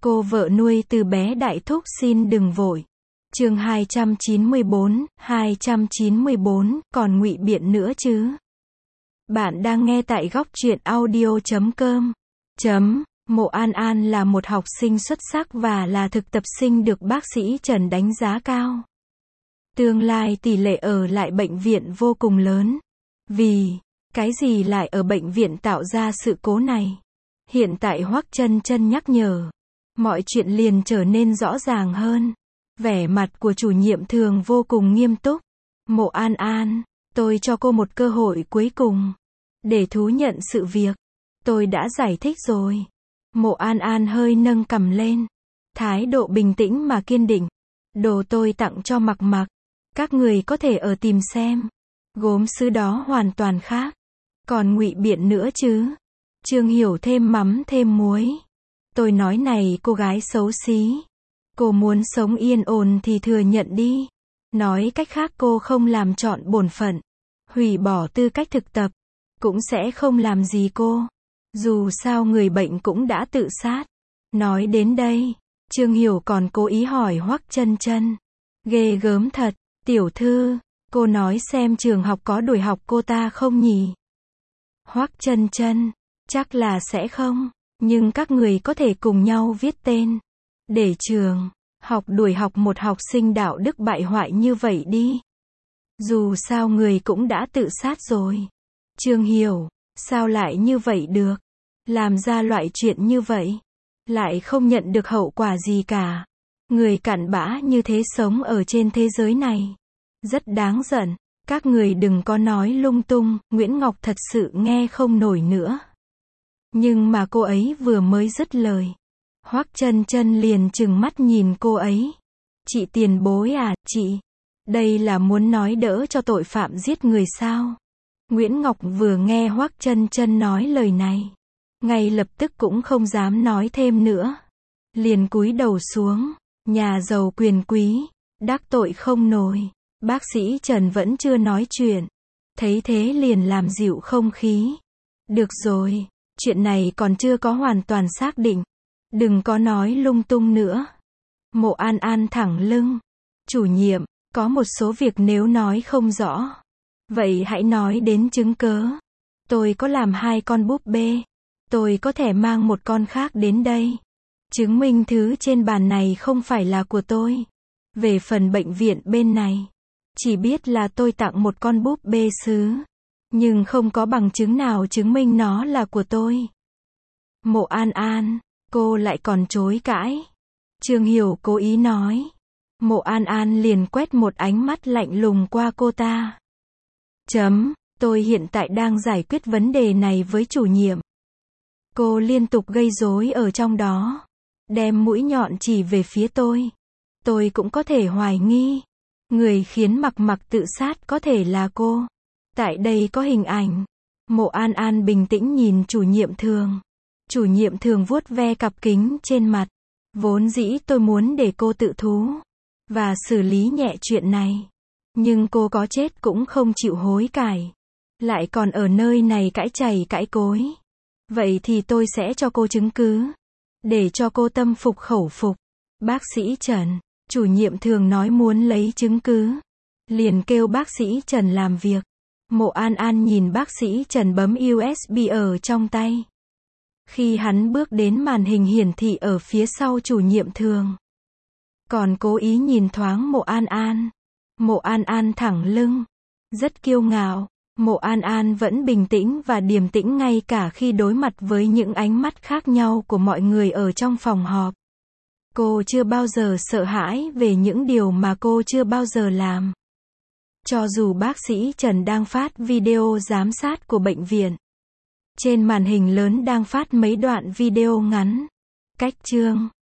Cô vợ nuôi từ bé đại thúc xin đừng vội. Chương 294, còn ngụy biện nữa chứ. Bạn đang nghe tại góc truyện audio.com. Mộ An An là một học sinh xuất sắc và là thực tập sinh được bác sĩ Trần đánh giá cao. Tương lai tỷ lệ ở lại bệnh viện vô cùng lớn. Vì cái gì lại ở bệnh viện tạo ra sự cố này? Hiện tại Hoắc Chân Chân nhắc nhở, mọi chuyện liền trở nên rõ ràng hơn. Vẻ mặt của chủ nhiệm Thường vô cùng nghiêm túc. Mộ An An, tôi cho cô một cơ hội cuối cùng để thú nhận sự việc. Tôi đã giải thích rồi. Mộ An An hơi nâng cằm lên, thái độ bình tĩnh mà kiên định. Đồ tôi tặng cho Mặc Mặc, các người có thể ở tìm xem. Gốm sứ đó hoàn toàn khác. Còn ngụy biện nữa chứ? Trương Hiểu thêm mắm thêm muối. Tôi nói này cô gái xấu xí. Cô muốn sống yên ổn thì thừa nhận đi. Nói cách khác cô không làm trọn bổn phận, hủy bỏ tư cách thực tập, cũng sẽ không làm gì cô. Dù sao người bệnh cũng đã tự sát. Nói đến đây, Trương Hiểu còn cố ý hỏi Hoắc Chân Chân. Ghê gớm thật, tiểu thư, cô nói xem trường học có đuổi học cô ta không nhỉ? Hoắc Chân Chân, chắc là sẽ không, nhưng các người có thể cùng nhau viết tên, để trường học đuổi học một học sinh đạo đức bại hoại như vậy đi. Dù sao người cũng đã tự sát rồi. Trương Hiểu, sao lại như vậy được? Làm ra loại chuyện như vậy, lại không nhận được hậu quả gì cả. Người cặn bã như thế sống ở trên thế giới này, rất đáng giận. Các người đừng có nói lung tung. Nguyễn Ngọc thật sự nghe không nổi nữa. Nhưng mà cô ấy vừa mới dứt lời, Hoắc Chân Chân liền trừng mắt nhìn cô ấy. Chị tiền bối à, chị, đây là muốn nói đỡ cho tội phạm giết người sao? Nguyễn Ngọc vừa nghe Hoắc Chân Chân nói lời này, ngay lập tức cũng không dám nói thêm nữa. Liền cúi đầu xuống. Nhà giàu quyền quý, đắc tội không nổi. Bác sĩ Trần vẫn chưa nói chuyện. Thấy thế liền làm dịu không khí. Được rồi, chuyện này còn chưa có hoàn toàn xác định. Đừng có nói lung tung nữa. Mộ An An thẳng lưng. Chủ nhiệm, có một số việc nếu nói không rõ, vậy hãy nói đến chứng cớ. Tôi có làm 2 con búp bê. Tôi có thể mang một con khác đến đây, chứng minh thứ trên bàn này không phải là của tôi. Về phần bệnh viện bên này, chỉ biết là tôi tặng một con búp bê sứ, nhưng không có bằng chứng nào chứng minh nó là của tôi. Mộ An An, cô lại còn chối cãi. Trương Hiểu cố ý nói. Mộ An An liền quét một ánh mắt lạnh lùng qua cô ta. Tôi hiện tại đang giải quyết vấn đề này với chủ nhiệm. Cô liên tục gây rối ở trong đó, đem mũi nhọn chỉ về phía tôi. Tôi cũng có thể hoài nghi, người khiến Mặc Mặc tự sát có thể là cô. Tại đây có hình ảnh. Mộ An An bình tĩnh nhìn chủ nhiệm Thường. Chủ nhiệm Thường vuốt ve cặp kính trên mặt. Vốn dĩ tôi muốn để cô tự thú và xử lý nhẹ chuyện này, nhưng cô có chết cũng không chịu hối cải, lại còn ở nơi này cãi chày cãi cối. Vậy thì tôi sẽ cho cô chứng cứ, để cho cô tâm phục khẩu phục. Bác sĩ Trần, chủ nhiệm Thường nói muốn lấy chứng cứ, liền kêu bác sĩ Trần làm việc. Mộ An An nhìn bác sĩ Trần bấm USB ở trong tay. Khi hắn bước đến màn hình hiển thị ở phía sau chủ nhiệm Thường, còn cố ý nhìn thoáng Mộ An An. Mộ An An thẳng lưng, rất kiêu ngạo. Mộ An An vẫn bình tĩnh và điềm tĩnh ngay cả khi đối mặt với những ánh mắt khác nhau của mọi người ở trong phòng họp. Cô chưa bao giờ sợ hãi về những điều mà cô chưa bao giờ làm. Cho dù bác sĩ Trần đang phát video giám sát của bệnh viện, trên màn hình lớn đang phát mấy đoạn video ngắn, cách chương,